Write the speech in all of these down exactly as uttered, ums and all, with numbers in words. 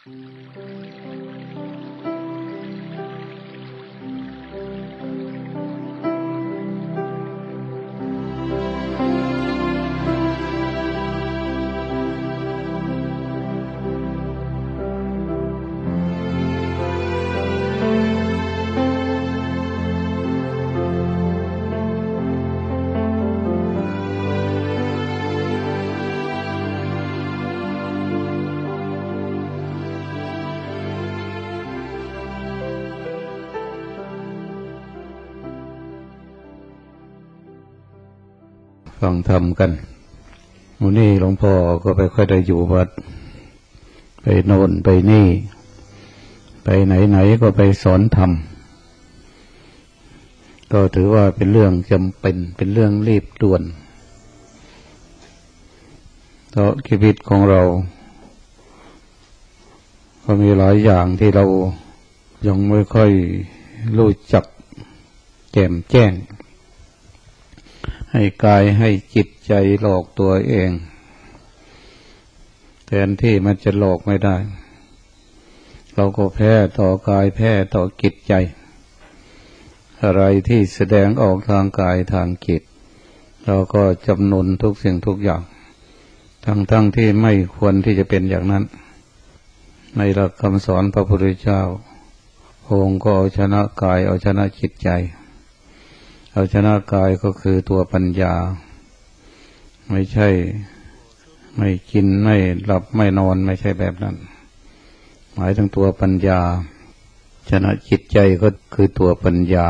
ฟังธรรมกันวันนี้หลวงพ่อก็ไปค่อยได้อยู่วัดไปโน่นไปนี่ไปไหนๆก็ไปสอนธรรมก็ถือว่าเป็นเรื่องจำเป็นเป็นเรื่องรีบด่วนเพราะชีวิตของเราก็มีหลายอย่างที่เรายังไม่ค่อยรู้จักแจ่มแจ้งให้กายให้จิตใจหลอกตัวเองแทนที่มันจะหลอกไม่ได้เราก็แพ้ต่อกายแพ้ต่อจิตใจอะไรที่แสดงออกทางกายทางจิตเราก็จำนนทุกสิ่งทุกอย่างทั้งๆที่ไม่ควรที่จะเป็นอย่างนั้นในหลักคำสอนพระพุทธเจ้าองค์ก็เอาชนะกายเอาชนะจิตใจเอาชนะกายก็คือตัวปัญญาไม่ใช่ไม่กินไม่หลับไม่นอนไม่ใช่แบบนั้นหมายถึงตัวปัญญาชนะจิตใจก็คือตัวปัญญา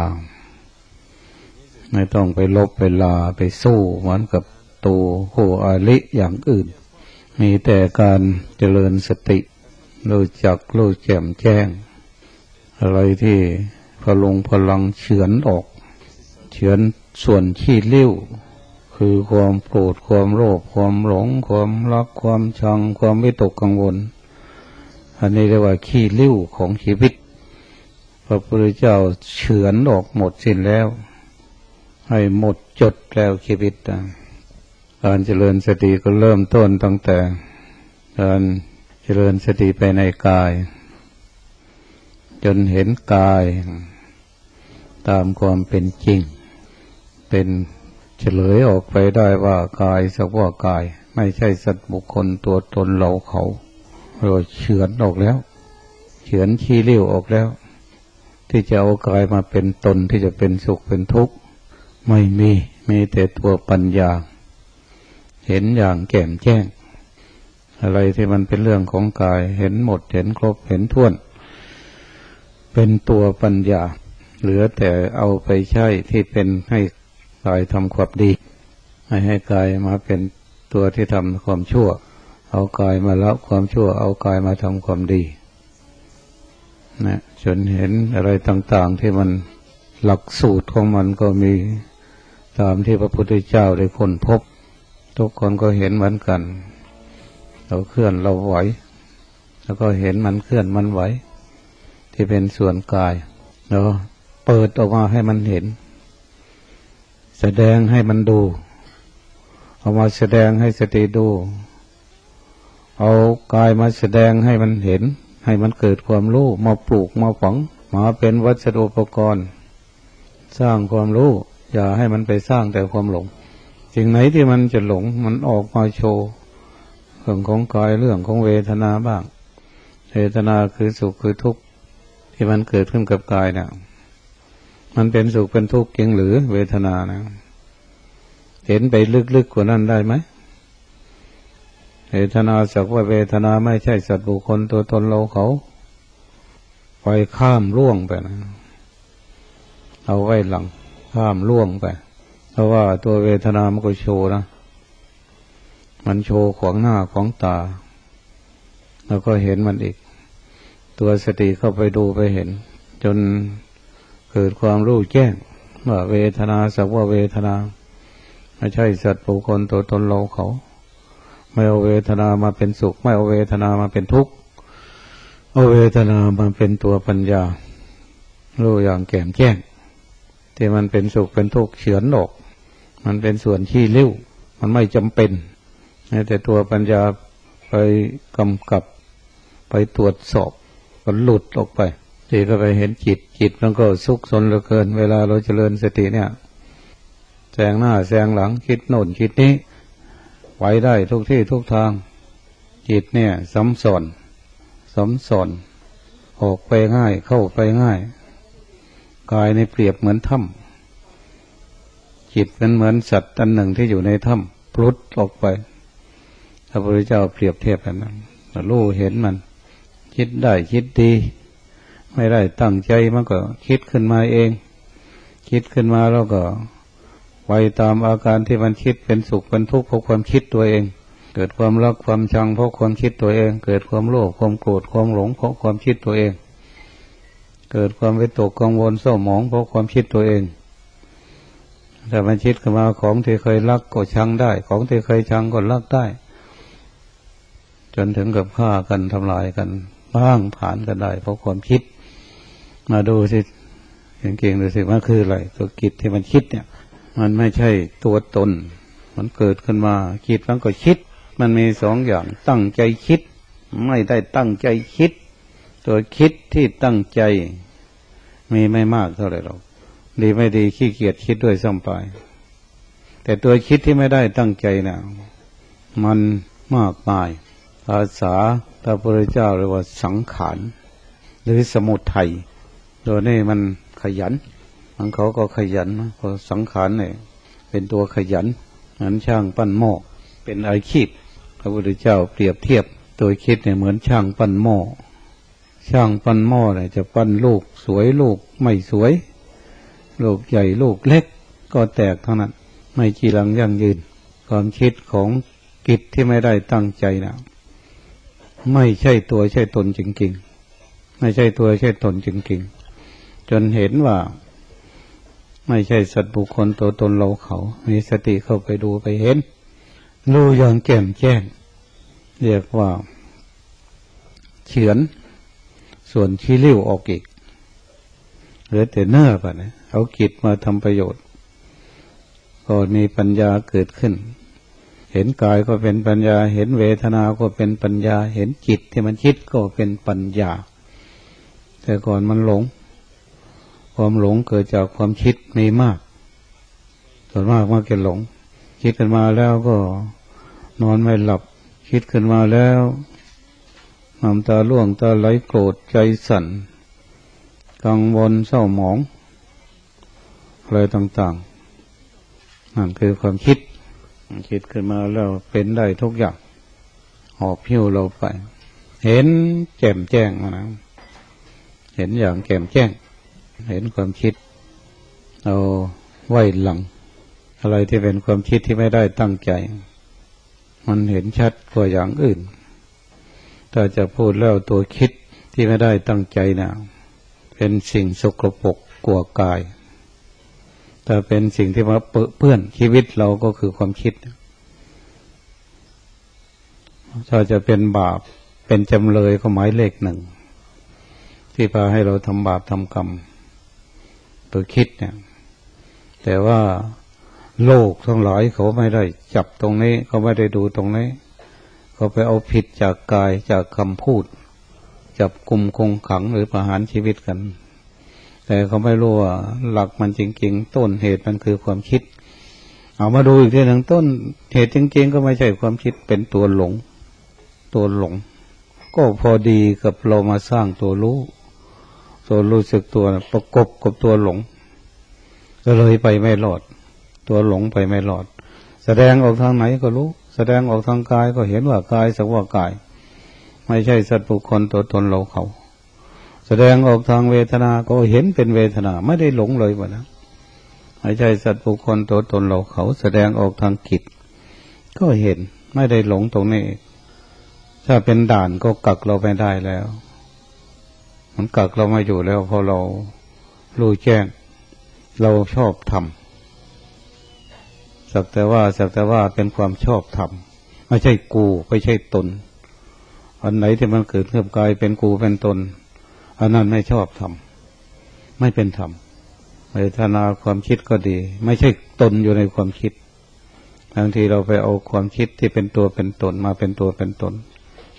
ไม่ต้องไปลบไปลาไปสู้เหมือนกับตัวโหอาลิอย่างอื่นมีแต่การเจริญสติรู้จักรู้แจ่มแจ้งอะไรที่พลุงพลังเฉือนออกเฉือนส่วนขี้ริ้วคือความโกรธความโลภความหลงความรักความชังความวิตกกังวลอันนี้เรียกว่าขี้ริ้วของชีวิตพระพุทธเจ้าเฉือนออกหมดสิ้นแล้วให้หมดจดแล้วชีวิตการเจริญสติก็เริ่มต้นตั้งแต่การเจริญสติไปในกายจนเห็นกายตามความเป็นจริงเป็นเฉลยออกไปได้ว่ากายสักว่ากายไม่ใช่สัตว์บุคคลตัวตนเราเขาเราเฉือนออกแล้วเฉือนขี้ริ้วออกแล้วที่จะเอากายมาเป็นตนที่จะเป็นสุขเป็นทุกข์ไม่มีมีแต่ตัวปัญญาเห็นอย่างแจ่มแจ้งอะไรที่มันเป็นเรื่องของกายเห็นหมดเห็นครบเห็นถ้วนเป็นตัวปัญญาเหลือแต่เอาไปใช้ที่เป็นให้กายทำความดีไม่ให้กายมาเป็นตัวที่ทำความชั่วเอากายมาละความชั่วเอากายมาทำความดีนะจนเห็นอะไรต่างๆที่มันหลักสูตรของมันก็มีตามที่พระพุทธเจ้าได้ค้นพบทุกคนก็เห็นเหมือนกันเราเคลื่อนเราไหวแล้วก็เห็นมันเคลื่อนมันไหวที่เป็นส่วนกายเราเปิดออกมาให้มันเห็นแสดงให้มันดูเอามาแสดงให้สติดูเอากายมาแสดงให้มันเห็นให้มันเกิดความรู้มาปลูกมาฝังมาเป็นวัสดุอุปกรณ์สร้างความรู้อย่าให้มันไปสร้างแต่ความหลงสิ่งไหนที่มันจะหลงมันออกมาโชว์เรื่องของกายเรื่องของเวทนาบ้างเวทนาคือสุขคือทุกข์ที่มันเกิดขึ้นกับกายเนี่ยมันเป็นสุขเป็นทุกข์จริงหรือเวทนานะเห็นไปลึกๆกว่านั้นได้ไหมเวทนาสักว่าเวทนาไม่ใช่สัตว์บุคคลตัวตนเราเขาไปข้ามล่วงไปนะเอาไว้หลังข้ามล่วงไปเพราะว่าตัวเวทนามันก็โชว์นะมันโชว์ขวางหน้าของตาแล้วก็เห็นมันอีกตัวสติเข้าไปดูไปเห็นจนเกิดความรู้แจ้งว่าเวทนาสักว่าเวทนาไม่ใช่สัตว์บุคคลตัวตนเราเขาไม่เอาเวทนามาเป็นสุขไม่เอาเวทนามาเป็นทุกข์เอาเวทนามาเป็นตัวปัญญารู้อย่างแจ่มแจ้งที่มันเป็นสุขเป็นทุกข์เฉือนออกมันเป็นส่วนขี้ริ้วมันไม่จำเป็นแต่ตัวปัญญาไปกำกับไปไปตรวจสอบก็หลุดออกไปทีก็ไปเห็นจิตจิตมันก็ซุกซนเหลือเกินเวลาเราเจริญสติเนี่ยแซงหน้าแซงหลังคิดโน่นคิดนี้ไว้ได้ทุกที่ทุกทางจิตเนี่ยสัมสอนสัมสอนออกไปง่ายเข้าไปง่ายกายในเปรียบเหมือนถ้ำจิตมันเหมือนสัตว์อันหนึ่งที่อยู่ในถ้ำพลุดออกไปพระพุทธเจ้าเปรียบเทียบแบบนั้นรู้เห็นมันคิดได้คิดดีไม่ได้ตั้งใจมันก็คิดขึ้นมาเองคิดขึ้นมาแล้วก็ไว้ตามอาการที่มันคิดเป็นสุขเป็นทุกข์เพราะความคิดตัวเองเกิดความรักความชังเพราะความคิดตัวเองเกิดความโลภความโกรธความหลงเพราะความคิดตัวเองเกิดความวิตกกังวลเศร้าหมองเพราะความคิดตัวเองแต่มันคิดขึ้นมาของที่เคยรักก็ชังได้ของที่เคยชังก็รักได้จนถึงกับฆ่ากันทำลายกันบ้างผ่านกันได้เพราะความคิดมาดูสิเก่งๆดูสิว่าคืออะไรตัวคิดที่มันคิดเนี่ยมันไม่ใช่ตัวตนมันเกิดขึ้นมาคิดมันก็คิดมันมีสองอย่างตั้งใจคิดไม่ได้ตั้งใจคิดตัวคิดที่ตั้งใจมีไม่มากเท่าไหร่หรอกดีไม่ดีขี้เกียจคิดด้วยซ้ำไปแต่ตัวคิดที่ไม่ได้ตั้งใจน่ะมันมากมายภาษาพระพุทธเจ้าเรียกว่าสังขารหรือสมุทัยตัวนี้มันขยันมันเขาก็ขยันเพราะสังขารเนี่ยเป็นตัวขยันเหมือนช่างปั้นหม้อเป็นอาชีพพระพุทธเจ้าเปรียบเทียบตัวคิดเนี่ยเหมือนช่างปั้นหม้อช่างปั้นหม้อเนี่ยจะปั้นลูกสวยลูกไม่สวยลูกใหญ่ลูกเล็กก็แตกเท่านั้นไม่จีรังยั่งยืนความคิดของกิจที่ไม่ได้ตั้งใจนะไม่ใช่ตัวใช่ตนจริงๆไม่ใช่ตัวใช่ตนจริงๆจนเห็นว่าไม่ใช่สัตว์บุคคลตัวตนเราเขามีสติเข้าไปดูไปเห็นรู้อย่างแจ่มแจ้งเรียกว่าเฉือนส่วนขี้ริ้วออกอีกเหลือแต่เนื้อไปนะเอาจิตมาทำประโยชน์ก็มีปัญญาเกิดขึ้นเห็นกายก็เป็นปัญญาเห็นเวทนาก็เป็นปัญญาเห็นจิตที่มันคิดก็เป็นปัญญาแต่ก่อนมันหลงความหลงเกิดจากความคิดมีมากส่วนมากมากจะหลงคิดขึ้นมาแล้วก็นอนไม่หลับคิดขึ้นมาแล้วน้ำตาร่วงตาไหลโกรธใจสั่นกังวลเศร้าหมองอะไรต่างๆนั่นคือความคิดคิดขึ้นมาแล้วเป็นได้ทุกอย่างหอบหิ้วเราไปเห็นแจ่มแจ้งมานะเห็นอย่างแจ่มแจ้งเห็นความคิดเอาไว้หลังอะไรที่เป็นความคิดที่ไม่ได้ตั้งใจมันเห็นชัดกว่าอย่างอื่นถ้าจะพูดแล้วตัวคิดที่ไม่ได้ตั้งใจนะเป็นสิ่งสกปรกกว่ากายแต่เป็นสิ่งที่มาเปื้อนชีวิตเราก็คือความคิดถ้าจะเป็นบาปเป็นจำเลยก็หมายเลขหนึ่งที่พาให้เราทำบาปทำกรรมตัวคิดเนี่ยแต่ว่าโลกทั้งหลายเขาไม่ได้จับตรงนี้เขาไม่ได้ดูตรงนี้เขาไปเอาผิดจากกายจากคำพูดจับกุมคงขังหรือประหารชีวิตกันแต่เขาไม่รู้ว่าหลักมันจริงๆต้นเหตุมันคือความคิดเอามาดูอีกทีหนึ่งต้นเหตุจริงๆก็ไม่ใช่ความคิดเป็นตัวหลงตัวหลงก็พอดีกับเรามาสร้างตัวรู้ตัวรู้สึกตัวประกบกับตัวหลงก็เลยไปไม่รอดตัวหลงไปไม่รอดแสดงออกทางไหนก็รู้แสดงออกทางกายก็เห็นว่ากายสักว่ากายไม่ใช่สัตว์บุคคลตัวตนเราเขาแสดงออกทางเวทนาก็เห็นเป็นเวทนาไม่ได้หลงเลยว่ะนะไม่ใช่สัตว์บุคคลตัวตนเราเขาแสดงออกทางจิตก็เห็นไม่ได้หลงตรงนี้ถ้าเป็นด่านก็กักเราไม่ได้แล้วมันกักเราไม่อยู่แล้วเพราะเรารู้แจ้งเราชอบทำสักแต่ว่าสักแต่ว่าเป็นความชอบทำไม่ใช่กูไม่ใช่ตนอันไหนที่มันเกิดขึ้นกายเป็นกูเป็นตนอันนั้นไม่ชอบทำไม่เป็นธรรมเวทนาความคิดก็ดีไม่ใช่ตนอยู่ในความคิดบางทีเราไปเอาความคิดที่เป็นตัวเป็นตนมาเป็นตัวเป็นตนค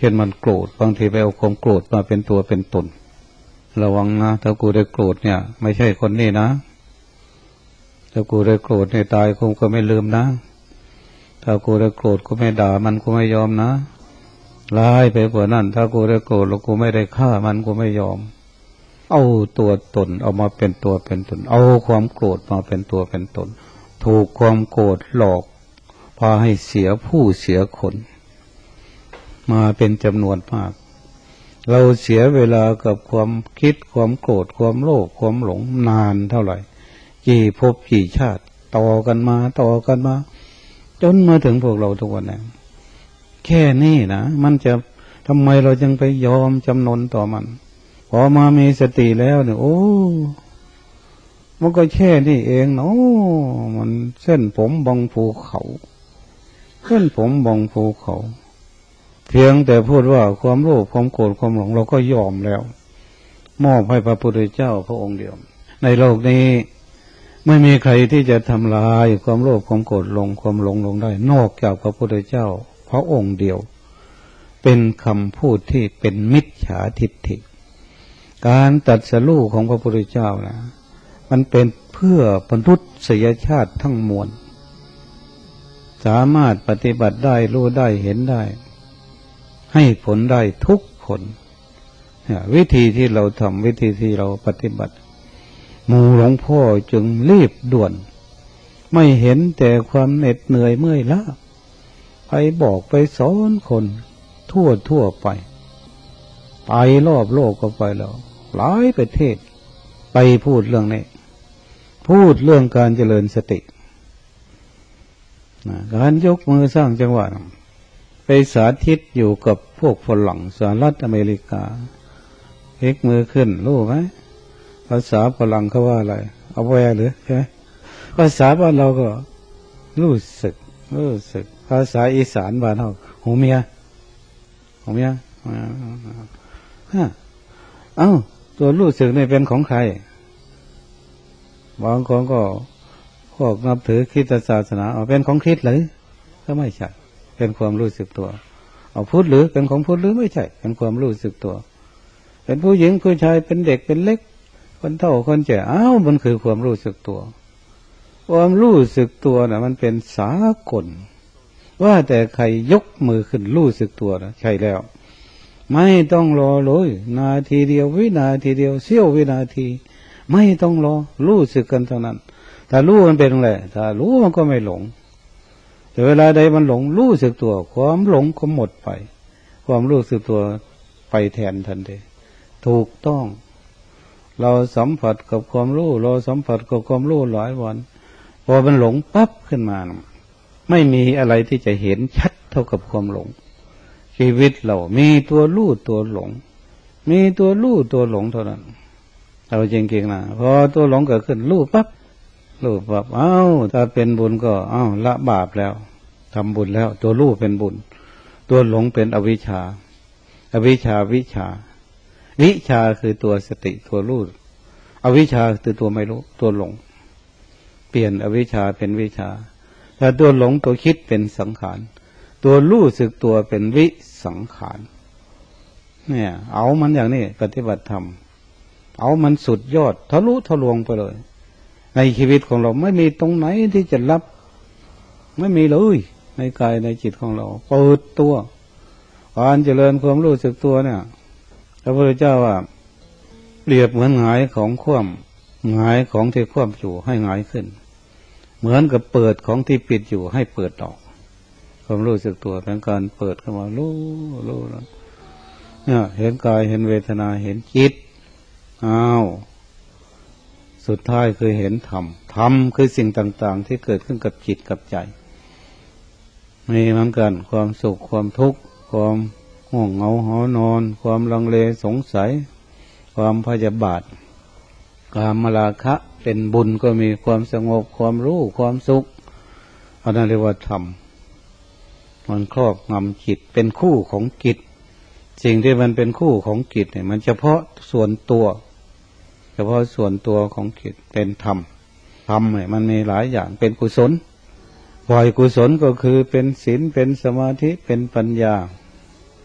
ช่นมันโกรธบางทีไปเอาความโกรธมาเป็นตัวเป็นตนระวังนะถ้ากูได้โกรธเนี่ยไม่ใช่คนนี้นะถ้ากูได้โกรธเนี่ยตายกูก็ไม่ลืมนะถ้ากูได้โกรธกูไม่ด่ามันกูไม่ยอมนะร้ายไปกว่านั้นถ้ากูได้โกรธแล้วกูไม่ได้ฆ่ามันกูไม่ยอมเอาตัวตนเอามาเป็นตัวเป็นตนเอาความโกรธมาเป็นตัวเป็นตนถูกความโกรธหลอกพาให้เสียผู้เสียคนมาเป็นจำนวนมากเราเสียเวลากับความคิดความโกรธความโลภความหลงนานเท่าไหร่กี่ภพกี่ชาติต่อกันมาต่อกันมาจนมาถึงพวกเราทุกวันนี้แค่นี้นะมันจะทำไมเราจึงไปยอมจำนนต่อมันพอมามีสติแล้วเนี่ยโอ้มันก็แค่นี้เองเนาะมันเส้นผมบังภูเขาเส้นผมบังภูเขาเพียงแต่พูดว่าความโลภความโกรธความหลงเราก็ยอมแล้วมอบให้พระพุทธเจ้าพระองค์เดียวในโลกนี้ไม่มีใครที่จะทำลายความโลภความโกรธลงความหลงลงได้นอกจากพระพุทธเจ้าพระองค์เดียวเป็นคำพูดที่เป็นมิจฉาทิฏฐิการตรัสรู้ของพระพุทธเจ้านะมันเป็นเพื่อมนุษยชาติทั้งมวลสามารถปฏิบัติได้รู้ได้เห็นได้ให้ผลได้ทุกคนวิธีที่เราทำวิธีที่เราปฏิบัติหมู่หลวงพ่อจึงรีบด่วนไม่เห็นแต่ความเหน็ดเหนื่อยเมื่อยล้าไปบอกไปสอนคนทั่วทั่วไปไปรอบโลกก็ไปแล้วหลายประเทศไปพูดเรื่องนี้พูดเรื่องการเจริญสติการยกมือสร้างจังหวะไปสาธิตอยู่กับพวกฝรั่งสหรัฐอเมริกาเอ็กมือขึ้นรู้ไหมภาษาฝรั่งเขาว่าอะไรเอาแวร์หรือใช่ไหมภาษาบ้านเราก็รู้สึกรู้สึกภาษาอีสานบ้านเราหูเมียหูเมียเอ้าตัวรู้สึกนี่เป็นของใครบางคนก็พวกนับถือคริสตศาสนาเอาเป็นของคริสต์หรือก็ไม่ใช่เป็นความรู้สึกตัวเอาพุทธหรือเป็นของพุทธหรือไม่ใช่เป็นความรู้สึกตัวเป็นผู้หญิงผู้ชายเป็นเด็กเป็นเล็กคนเฒ่าคนแก่อ้าวมันคือความรู้สึกตัวความรู้สึกตัวน่ะมันเป็นสากลว่าแต่ใครยกมือขึ้นรู้สึกตัวนะใช่แล้วไม่ต้องรอเลยนาทีเดียววินาทีเดียวเสี้ยววินาทีไม่ต้องรอรู้สึกกันเท่านั้นถ้ารู้มันเป็นอะไรถ้ารู้มันก็ไม่หลงแต่เวลาใดมันหลงรู้สึกตัวความหลงก็หมดไปความรู้สึกตัวไปแทนทันทีถูกต้องเราสัมผัสกับความรู้เราสัมผัสกับความรู้หลายวันพอมันหลงปั๊บขึ้นมาไม่มีอะไรที่จะเห็นชัดเท่ากับความหลงชีวิตเรามีตัวรู้ตัวหลงมีตัวรู้ตัวหลงเท่านั้นเราจริงๆนะพอตัวหลงเกิดขึ้นรู้ปั๊บรู้ปั๊บเอ้าถ้าเป็นบุญก็เอ้าละบาปแล้วทำบุญแล้วตัวรู้เป็นบุญตัวหลงเป็นอวิชชาอวิชชาวิชาวิชาคือตัวสติตัวรู้อวิชชาคือตัวไม่รู้ตัวหลงเปลี่ยนอวิชชาเป็นวิชาถ้าตัวหลงตัวคิดเป็นสังขารตัวรู้สึกตัวเป็นวิสังขารเนี่ยเอามันอย่างนี้ปฏิบัติธรรมเอามันสุดยอดทะลุทะลวงไปเลยในชีวิตของเราไม่มีตรงไหนที่จะรับไม่มีเลยในกายในจิตของเราเปิดตัวการเจริญความรู้สึกตัวเนี่ยพระพุทธเจ้าว่าเปรียบเหมือนหงายของคว่ำหงายของที่คว่ำอยู่ให้หงายขึ้นเหมือนกับเปิดของที่ปิดอยู่ให้เปิดออกความรู้สึกตัวเป็นการเปิดเข้ามารู้รู้แล้วเนี่ยเห็นกายเห็นเวทนาเห็นจิตอ้าวสุดท้ายคือเห็นธรรมธรรมคือสิ่งต่างๆที่เกิดขึ้นกับจิตกับใจมีเหมือนกันความสุขความทุกข์ความง่วงเหงาหอนอนความลังเลสงสัยความพยาบาทความมราคะเป็นบุญก็มีความสงบความรู้ความสุขอันนั้นเรียกว่าธรรมมันครอบงำจิตเป็นคู่ของจิตสิ่งที่มันเป็นคู่ของจิตเนี่ยมันเฉพาะส่วนตัวเฉพาะส่วนตัวของจิตเป็นธรรมธรรมเนี่ยมันมีหลายอย่างเป็นกุศลฝ่ายกุศลก็คือเป็นศีลเป็นสมาธิเป็นปัญญา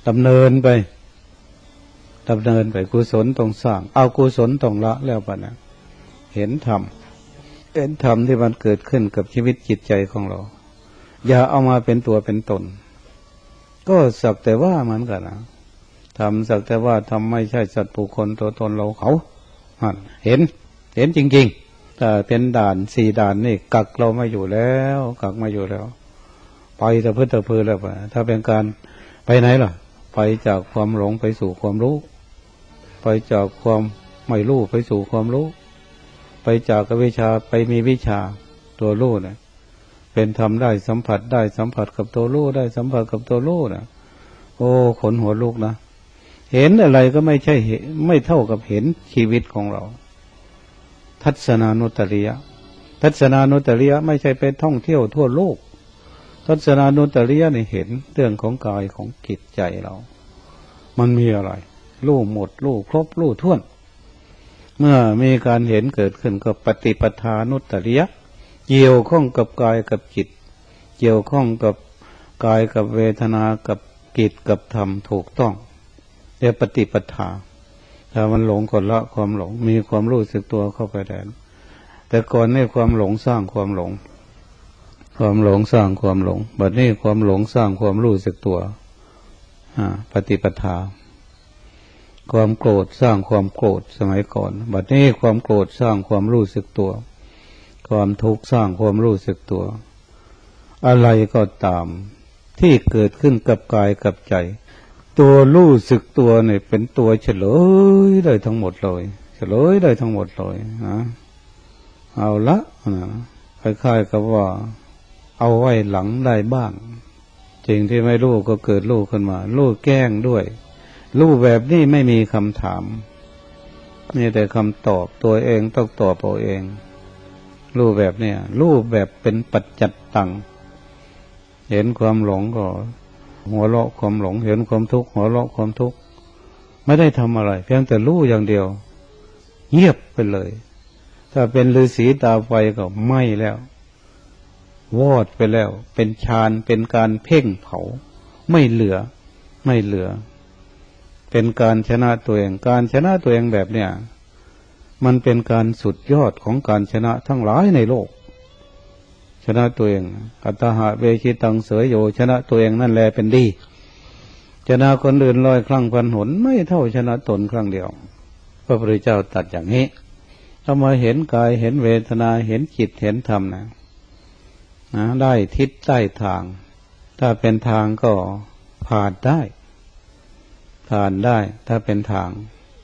ดำเนินไปดำเนินไปกุศลต้องสร้างเอากุศลต้องละแล้วปะนะเห็นธรรมเห็นธรรมที่มันเกิดขึ้นกับชีวิตจิตใจของเราอย่าเอามาเป็นตัวเป็นตนก็สักแต่ว่ามันกันนะทำสักแต่ว่าทำไม่ใช่สัตว์บุคคลตัวตนเราเขาเห็นเห็นจริงๆแต่เป็นด่านสี่ด่านนี่กักเราไม่อยู่แล้วกักมาอยู่แล้วไปแต่เพื่อแต่เพื่อแล้วถ้าเป็นการไปไหนล่ะไปจากความหลงไปสู่ความรู้ไปจากความไม่รู้ไปสู่ความรู้ไปจากวิชาไปมีวิชาตัวรู้เนี่ยเป็นธรรมได้สัมผัสได้สัมผัสกับตัวรู้ได้สัมผัสกับตัวรู้นะโอ้ขนหัวลุกนะเห็นอะไรก็ไม่ใช่เห็นไม่เท่ากับเห็นชีวิตของเราทัศนานุตริยะทัศนานุตริยะไม่ใช่ไปท่องเที่ยวทั่วโลกทัศนานุตริยะนี่เห็นเรื่องของกายของจิตใจเรามันมีอะไรรู้หมดรู้ครบรู้ถ้วนเมื่อมีการเห็นเกิดขึ้นก็ปฏิปทานุตริยะเกี่ยวข้องกับกายกับจิตเกี่ยวข้องกับกายกับเวทนากับจิตกับธรรมถูกต้องเรียกปฏิปทาถ้ามันหลงก็ละความหลงมีความรู้สึกตัวเข้าไปแทนแต่ก่อนนี่ความหลงสร้างความหลงความหลงสร้างความหลงบัดนี้ความหลงสร้างความรู้สึกตัวอ่าปฏิปทาความโกรธสร้างความโกรธสมัยก่อนบัดนี้ความโกรธสร้างความรู้สึกตัวความทุกข์สร้างความรู้สึกตัวอะไรก็ตามที่เกิดขึ้นกับกายกับใจตัวรู้สึกตัวเนี่ยเป็นตัวเฉลยได้ทั้งหมดเลยเฉลยได้ทั้งหมดเลยนะเอาละนะคล้ายๆกับว่าเอาไว้หลังได้บ้างจริงที่ไม่รู้ก็เกิดรู้ขึ้นมารู้แกล้งด้วยรู้แบบนี้ไม่มีคำถามมีแต่คำตอบตัวเองต้องตอบเอาเองรู้แบบเนี้ยรู้แบบเป็นปัจจัตตังเห็นความหลงก็หัวเราะความหลงเห็นความทุกข์หัวเราะความทุกข์ไม่ได้ทำอะไรเพียงแต่รู้อย่างเดียวเงียบไปเลยถ้าเป็นฤาษีตาไฟก็ไหม้แล้ววอดไปแล้วเป็นฌานเป็นการเพ่งเผาไม่เหลือไม่เหลือเป็นการชนะตัวเองการชนะตัวเองแบบเนี้ยมันเป็นการสุดยอดของการชนะทั้งหลายในโลกชนะตัวเองอัตหะเวชิตังเสยโยชนะตัวเองนั่นแหละเป็นดีชนะคนอื่นร้อยครั้งพันหนไม่เท่าชนะตนครั้งเดียวพระพุทธเจ้าตรัสอย่างนี้ถ้ามาเห็นกายเห็นเวทนาเห็นจิตเห็นธรรมนะนะได้ทิศได้ทางถ้าเป็นทางก็ผ่านได้ผ่านได้ถ้าเป็นทาง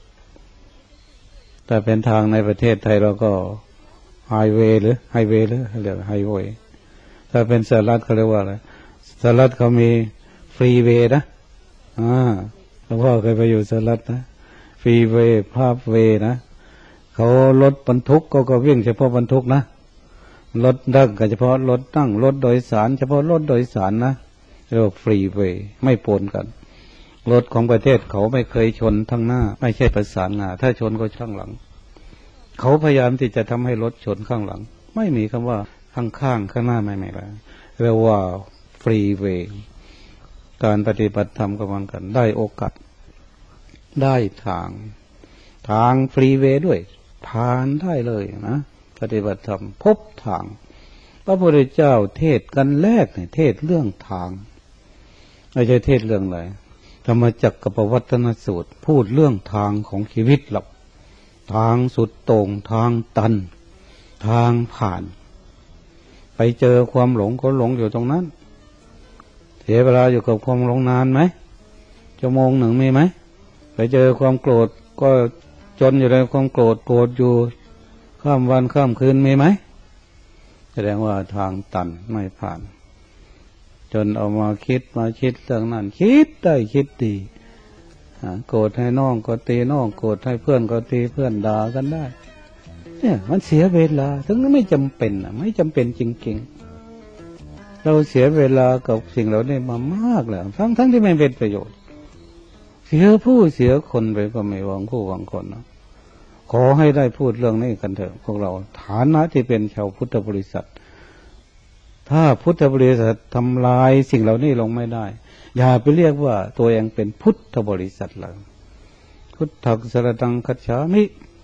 ถ้าเป็นทางในประเทศไทยเราก็ไฮเวย์หรือไฮเวย์หรือเรียกไฮเวย์ถ้าเป็นสหรัฐเขาเรียกว่าอะไรสหรัฐเขามีฟรีเวย์นะอ่าหลวงพ่อเคยไปอยู่สหรัฐนะฟรีเวย์ภาพเวย์นะเขารถบรรทุกก็ก็วิ่งเฉพาะบรรทุกนะรถนั่งก็เฉพาะรถนั่งรถโดยสารเฉพาะรถโดยสารนะเรียกว่าฟรีเวย์ไม่ปนกันรถของประเทศเขาไม่เคยชนทั้งหน้าไม่ใช่ประสานงาถ้าชนก็ข้างหลังเขาพยายามที่จะทำให้รถชนข้างหลังไม่มีคำว่าข้างข้างข้างหน้าไม่ไม่เลยเรียกว่าฟรีเวย์การปฏิบัติธรรมกับมันกันได้โอกาสได้ทางทางฟรีเวย์ด้วยผ่านได้เลยนะปฏิบัติธรรมพบทางพระพุทธเจ้าเทศกันแรกเนี่ยเทศเรื่องทางไม่ใช่เทศเรื่องอะไรธรรมจักรกับปวัตตนสูตรพูดเรื่องทางของชีวิตเราทางสุดโต่งทางตันทางผ่านไปเจอความหลงก็หลงอยู่ตรงนั้นเสียเวลาอยู่กับความหลงนานไหมชั่วโมงหนึ่งมีไหมไปเจอความโกรธก็จนอยู่ในความโกรธโกรธอยู่ข้ามวันข้ามคืนมีไหมแสดงว่าทางตันไม่ผ่านจนเอามาคิดมาคิดเรื่องนั้นคิดได้คิดดีโกรธให้น้องก็ตีน้องโกรธให้เพื่อนก็ตีเพื่อนด่ากันได้เนี่ยมันเสียเวลาถึงไม่จำเป็นอ่ะไม่จำเป็นจริงๆเราเสียเวลากับสิ่งเหล่านี้มามากแล้วทั้งทั้งที่ไม่เป็นประโยชน์เสียผู้เสียคนไปก็ไม่หวังผู้หวังคนนะขอให้ได้พูดเรื่องนี้กันเถอะพวกเราฐานะที่เป็นชาวพุทธบริษัทถ้าพุทธบริษัททำลายสิ่งเหล่านี้ลงไม่ได้อย่าไปเรียกว่าตัวเองเป็นพุทธบริษัทเลยพุทธังสรณังคัจฉามิ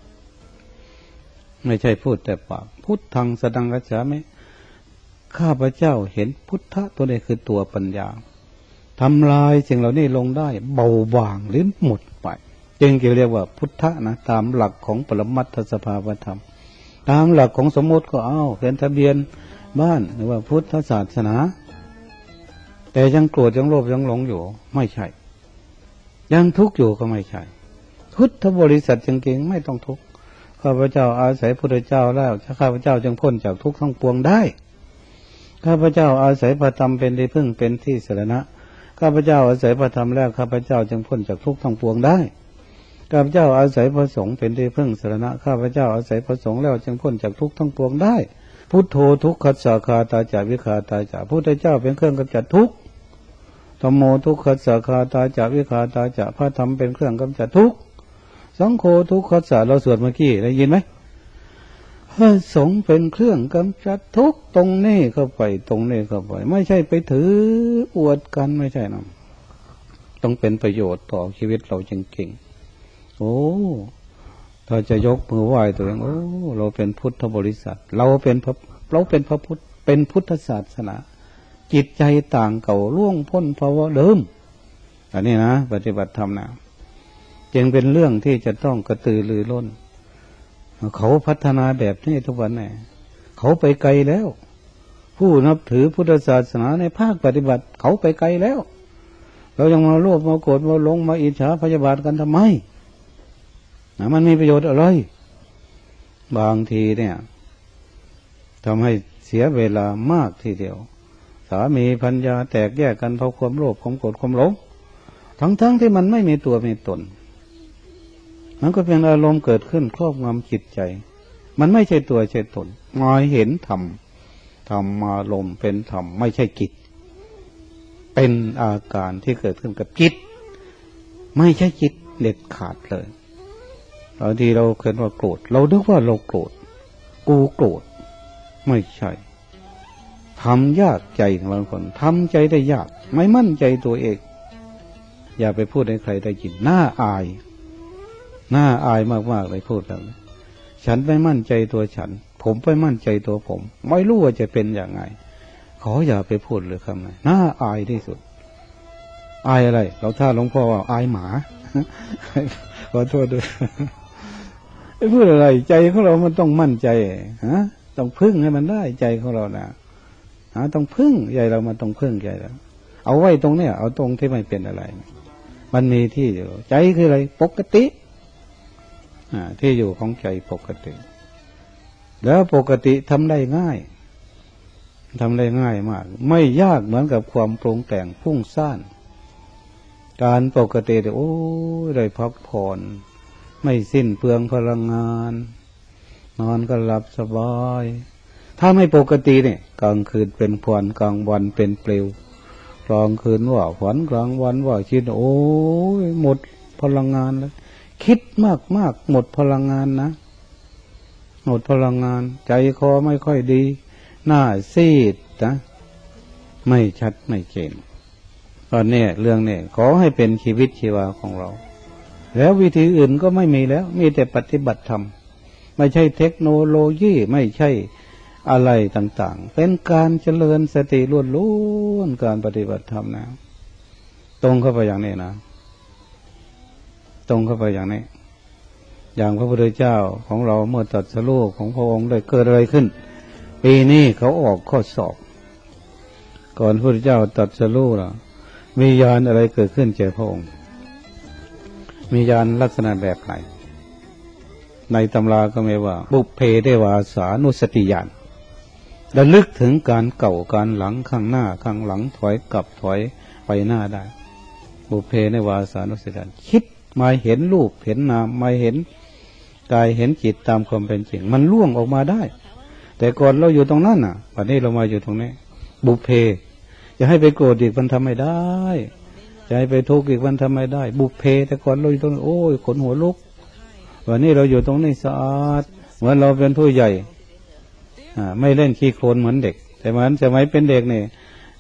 ไม่ใช่พูดแต่ปากพุทธังสรณังคัจฉามิข้าพเจ้าเห็นพุทธะตัวนี้คือตัวปัญญาทำลายสิ่งเหล่านี้ลงได้เบาบางหรือหมดไปจึงเรียกว่าพุทธะนะตามหลักของปรมัตถสภาวธรรมตามหลักของสมมติก็เอาเป็นทะเบียนบ้านหรือว่าพุทธศาสนาแต่ยังโกรธยังโลภยังหลงอยู่ไม่ใช่ยังทุกข์อยู่ก็ไม่ใช่พุทธบริษัทจริงๆไม่ต้องทุกข์ข้าพเจ้าอาศัยพระพุทธเจ้าแล้วข้าพเจ้าจึงพ้นจากทุกข์ทั้งปวงได้ข้าพเจ้าอาศัยพระธรรมเป็นที่พึ่งเป็นที่สรณะข้าพเจ้าอาศัยพระธรรมแล้วข้าพเจ้าจึงพ้นจากทุกข์ทั้งปวงได้ข้าพเจ้าอาศัยพระสงฆ์เป็นที่พึ่งสรณะข้าพเจ้าอาศัยพระสงฆ์แล้วจึงพ้นจากทุกข์ทั้งปวงได้พุทโธทุกขัสสะคาตาจาวิคาตาจาพระพุทธเจ้าเป็นเครื่องกำจัดทุกข์ธัมโมทุกขัสสะคาตาจาวิคาตาจาพระธรรมเป็นเครื่องกำจัดทุกข์สังโฆทุกขัสสะเราสวดเมื่อกี้ได้ยินไหมพระสงฆ์เป็นเครื่องกำจัดทุกข์ตรงนี้เข้าไปตรงนี้เข้าไปไม่ใช่ไปถืออวดกันไม่ใช่นะต้องเป็นประโยชน์ต่อชีวิตเราจริงๆโอ้ถ้าจะยกมือไหว้ตัวเองโอ้เราเป็นพุทธบริษัทเราเป็นพระเราเป็นพระพุทธเป็นพุทธศาสนาจิตใจต่างเก่าล่วงพ้นภาวะเดิมอันนี้นะปฏิบัติธรรมนะจึงเป็นเรื่องที่จะต้องกระตือรือร้นเขาพัฒนาแบบนี้ทุกวันเนี่ยเขาไปไกลแล้วผู้นับถือพุทธศาสนาในภาคปฏิบัติเขาไปไกลแล้วเรายังมาโลภมาโกรธมาหลงมาอิจฉาพยาบาทกันทำไมนะมันมีประโยชน์อะไรบางทีเนี่ยทำให้เสียเวลามากทีเดียวสามีภรรยาแตกแยกกันเพราะความโลภความโกรธความหลงทั้งๆที่มันไม่มีตัวมีตนมันก็เป็นอารมณ์เกิดขึ้นครอบงำจิตใจมันไม่ใช่ตัวใช่ตนมองเห็นธรรมธรรมอารมณ์เป็นธรรมไม่ใช่จิตเป็นอาการที่เกิดขึ้นกับจิตไม่ใช่จิตเด็ดขาดเลยบางทีเราเกิดว่าโกรธเรานึกว่าเราโกรธกูโกรธไม่ใช่ทำยากใจบางคนทำใจได้ยากไม่มั่นใจตัวเองอย่าไปพูดให้ใครได้ยินน่าอายน่าอายมากๆเลยพูดแบบนี้ฉันไม่มั่นใจตัวฉันผมไม่มั่นใจตัวผมไม่รู้ว่าจะเป็นอย่างไงขออย่าไปพูดเลยคำไหนน่าอายที่สุดอายอะไรเราถ้าหลวงพ่อว่าอายหมาขอโทษด้วยไม่พูดอะไรใจของเรามันต้องมั่นใจฮะต้องพึ่งให้มันได้ใจของเรานะฮะต้องพึ่งใจเรามันต้องพึ่งใจเราเอาไว้ตรงเนี้ยเอาตรงที่ไม่เป็นอะไรมันมีที่อยู่ใจคืออะไรปกติที่อยู่ของใจปกติแล้วปกติทำได้ง่ายทำได้ง่ายมากไม่ยากเหมือนกับความปรุงแต่งพุ่งซ่านการปกติโอ้ได้พักผ่อนไม่สิ้นเปลืองพลังงานนอนก็หลับสบายถ้าไม่ปกติเนี่ยกลางคืนเป็นพวนกลางวันเป็นเปลวกลางคืนว่าฝันกลางวันว่าคิดโอ้ยหมดพลังงานแล้วคิดมากมากหมดพลังงานนะหมดพลังงานใจคอไม่ค่อยดีหน้าซีดนะไม่ชัดไม่เจนตอนนี้เรื่องนี้ขอให้เป็นชีวิตชีวาของเราแล้ววิธีอื่นก็ไม่มีแล้วมีแต่ปฏิบัติธรรมไม่ใช่เทคโนโลยีไม่ใช่อะไรต่างๆเป็นการเจริญสติล้วนๆการปฏิบัติธรรมนะตรงเข้าไปอย่างนี้นะตรงเข้าไปอย่างนี้อย่างพระพุทธเจ้าของเราเมื่อตรัสรู้ของพระองค์ได้เกิดอะไรขึ้นปีนี้เขาออกข้อสอบก่อนพระพุทธเจ้าตรัสรู้ล่ะมีญาณอะไรเกิดขึ้นแก่พระองค์มีญาณลักษณะแบบไหนในตำราก็มีว่าบุพเพเทวาสานุสติญาณระลึกถึงการเก่าการหลังข้างหน้าข้างหลังถอยกลับถอยไปหน้าได้บุพเพเทวาสานุสติญาณคิดมาเห็นรูปเห็นนามมาเห็นกายเห็นจิตตามความเป็นจริงมันล่วงออกมาได้แต่ก่อนเราอยู่ตรงนั้นน่ะวันนี้เรามาอยู่ตรงนี้บุพเพจะให้ไปโกรธอีกมันทำไม่ได้จะให้ไปทุกข์อีกมันทำไม่ได้บุพเพแต่ก่อนเราอยู่ตรงโอ้ยขนหัวลุกวันนี้เราอยู่ตรงนี้สะอาดเหมือนเราเป็นผู้ใหญ่อ่าไม่เล่นขี้โคลนเหมือนเด็กแต่เหมือนสมัยเป็นเด็กเนี่ย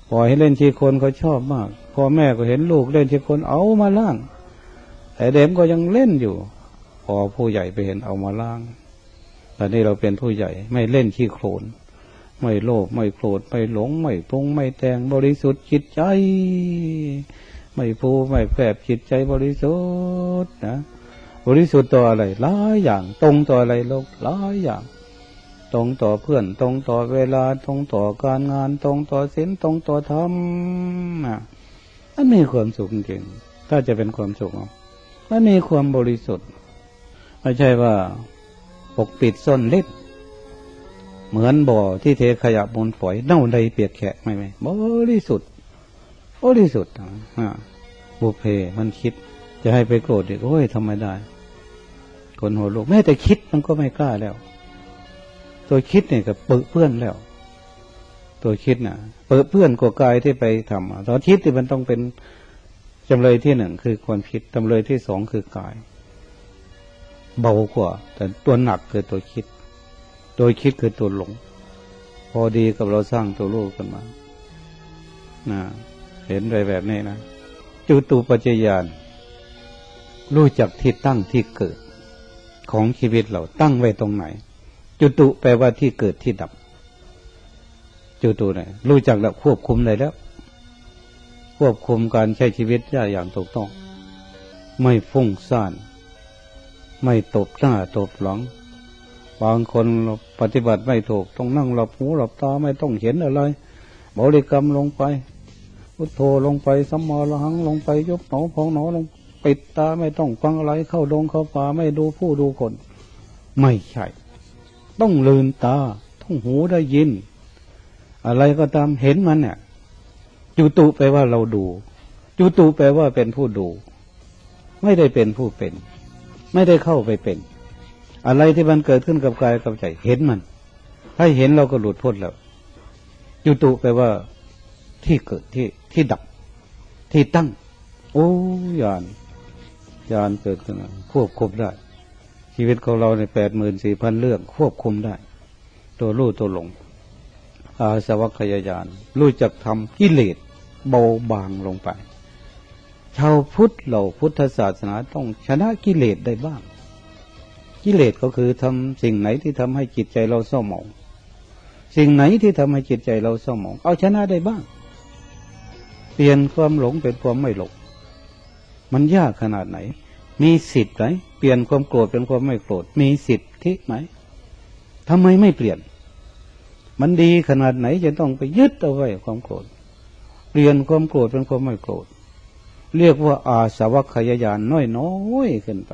ปล่อยให้เล่นชีคนเขาชอบมากพ่อแม่ก็เห็นลูกเล่นชีคนเอามาล้างแต่เด็กก็ยังเล่นอยู่พอผู้ใหญ่ไปเห็นเอามาล้างตอนนี้เราเป็นผู้ใหญ่ไม่เล่นขี้โคลนไม่โลภไม่โกรธไม่หลงไม่ปรุงไม่แต่งบริสุทธิ์จิตใจไม่ฟูไม่แฝบจิตใจบริสุทธิ์นะบริสุทธิ์ต่ออะไรหลายอย่างตรงต่ออะไรโลกหลายอย่างตรงต่อเพื่อนตรงต่อเวลาตรงต่อการงานตรงต่อศีลตรงต่อธรรมนะมันมีความสุขจริงถ้าจะเป็นความสุขมันมีความบริสุทธิ์ไม่ใช่ว่าปกปิดซ่อนเล็ดเหมือนบ่อที่เทขยะบนฝอยเน่าใดเปียกแฉะไม่ไหมบริสุทธิ์บริสุทธิ์อ่าบุพเพมันคิดจะให้ไปโกรธอีกโอ้ยทำไม่ได้คนหัวโลกแม้แต่คิดมันก็ไม่กล้าแล้วตัวคิดเนี่ยก็เปื้อเพื่อนแล้วตัวคิดน่ะเปื้อเพื่อนกว่ากายที่ไปทำตอนคิดที่มันต้องเป็นจำเลยที่หนึ่งคือความคิดจำเลยที่สองคือกายเบากว่าแต่ตัวหนักคือตัวคิดตัวคิดคือตัวหลงพอดีกับเราสร้างตัวรู้กันมานะเห็นอะไรแบบนี้นะจุตูปัจจยานรู้จักที่ตั้งที่เกิดของชีวิตเราตั้งไว้ตรงไหนจุตุแปลว่าที่เกิดที่ดับจุตุไหนรู้จักแล้วควบคุมได้แล้วควบคุมการใช้ชีวิตได้อย่างถูกต้องไม่ฟุ้งซ่านไม่ตบหน้าตบหลังบางคนปฏิบัติไม่ถูกต้องนั่งหลับหูหลับตาไม่ต้องเห็นอะไรบริกรรมลงไปพุทโธลงไปสัมมาระหังลงไปยกหนอพองหนอลงปิดตาไม่ต้องฟังอะไรเข้าดงเข้าป่าไม่ดูผู้ดูคนไม่ใช่ต้องลืมตาต้องหูได้ยินอะไรก็ตามเห็นมันเนี่ยจุตุแปลว่าเราดูจุตุแปลว่าเป็นผู้ดูไม่ได้เป็นผู้เป็นไม่ได้เข้าไปเป็นอะไรที่มันเกิดขึ้นกับกายกับใจเห็นมันถ้าเห็นเราก็หลุดพ้นแล้วจุตุแปลว่าที่เกิดที่ที่ดับที่ตั้งโอ้ญาณญาณเกิดขึ้นควบคุมได้ชีวิตของเราในแปดหมื่นสี่พันเรื่องควบคุมได้ตัวรู้ตัวหลงอาสวัคยายานรู้จักทำกิเลสเบาบางลงไปชาวพุทธเราพุทธศาสนาต้องชนะกิเลสได้บ้างกิเลสก็คือทำสิ่งไหนที่ทำให้จิตใจเราเศร้าหมองสิ่งไหนที่ทำให้จิตใจเราเศร้าหมองเอาชนะได้บ้างเปลี่ยนความหลงเป็นความไม่หลงมันยากขนาดไหนมีสิทธิ์ไหมเปลี่ยนความโกรธเป็นความไม่โกรธมีสิทธิไหมทำไมไม่เปลี่ยนมันดีขนาดไหนจะต้องไปยึดเอาไว้ความโกรธเปลี่ยนความโกรธเป็นความไม่โกรธเรียกว่าอาสวัคยายานน้อยๆขึ้นไป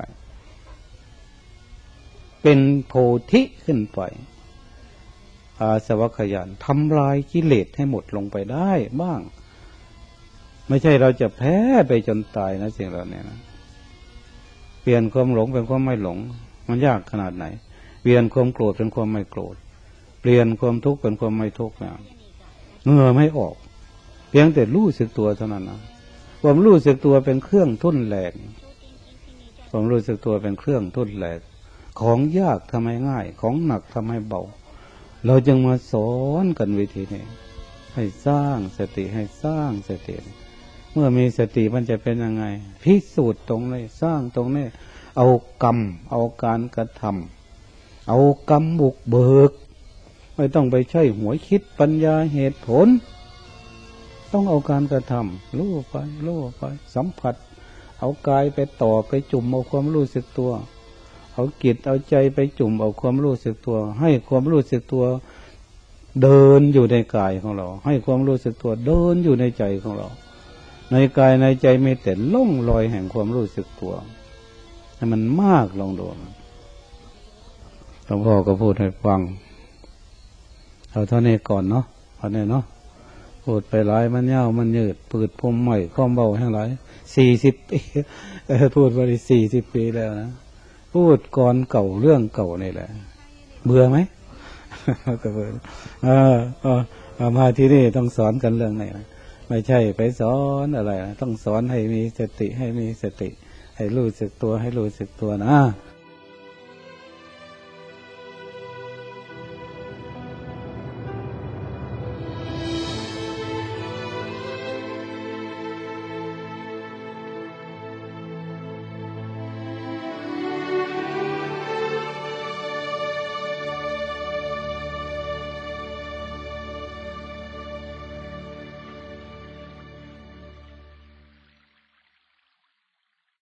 เป็นโพธิขึ้นไปอาสวัคยายานทำลายกิเลสให้หมดลงไปได้บ้างไม่ใช่เราจะแพ้ไปจนตายนะสิ่งเหล่านี้นะเปลี่ยนความหลงเป็นความไม่หลงมันยากขนาดไหนเปลี่ยนความโกรธเป็นความไม่โกรธเปลี่ยนความทุกข์เป็นความไม่ทุกข์นะเหงื่อไม่ออกเพียงแต่รู้สึกตัวเท่านั้นนะความรู้สึกตัวเป็นเครื่องทุ่นแรงความรู้สึกตัวเป็นเครื่องทุ่นแรงของยากทำให้ง่ายของหนักทำให้เบาเราจึงมาสอนกันวิธีนี้ให้สร้างสติให้สร้างสติเมื่อมีสติมันจะเป็นยังไงพิสูจน์ตรงนี้สร้างตรงนี้เอากรรมเอาการกระทำเอากรรมบุกเบิกไม่ต้องไปใช้หัวคิดปัญญาเหตุผลต้องเอาการกระทำรู้ไปรู้ไปสัมผัสเอากายไปต่อไปจุ่มเอาความรู้สึกตัวเอาจิตเอาใจไปจุ่มเอาความรู้สึกตัวให้ความรู้สึกตัวเดินอยู่ในกายของเราให้ความรู้สึกตัวเดินอยู่ในใจของเราในกายในใจมีแต่ล่องลอยแห่งความรู้สึกตัวให้มันมากลองดูหลวงพ่อก็พูดให้ฟังเอาเท่านี้ก่อนเนาะเอาเนี่ยเนาะพูดไปหลายมันยาวมันยืดปืดพรมใหม่ข้อมเบาแห่งหลายสี่สิบปีพูดไปสี่สิบปีแล้วนะพูดก่อนเก่าเรื่องเก่านี่แหละเบื่อไหมก็เบื่อเออเออมาที่นี่ต้องสอนกันเรื่องไหนไม่ใช่ไปสอนอะไรต้องสอนให้มีสติให้มีสติให้รู้สึกตัวให้รู้สึกตัวนะ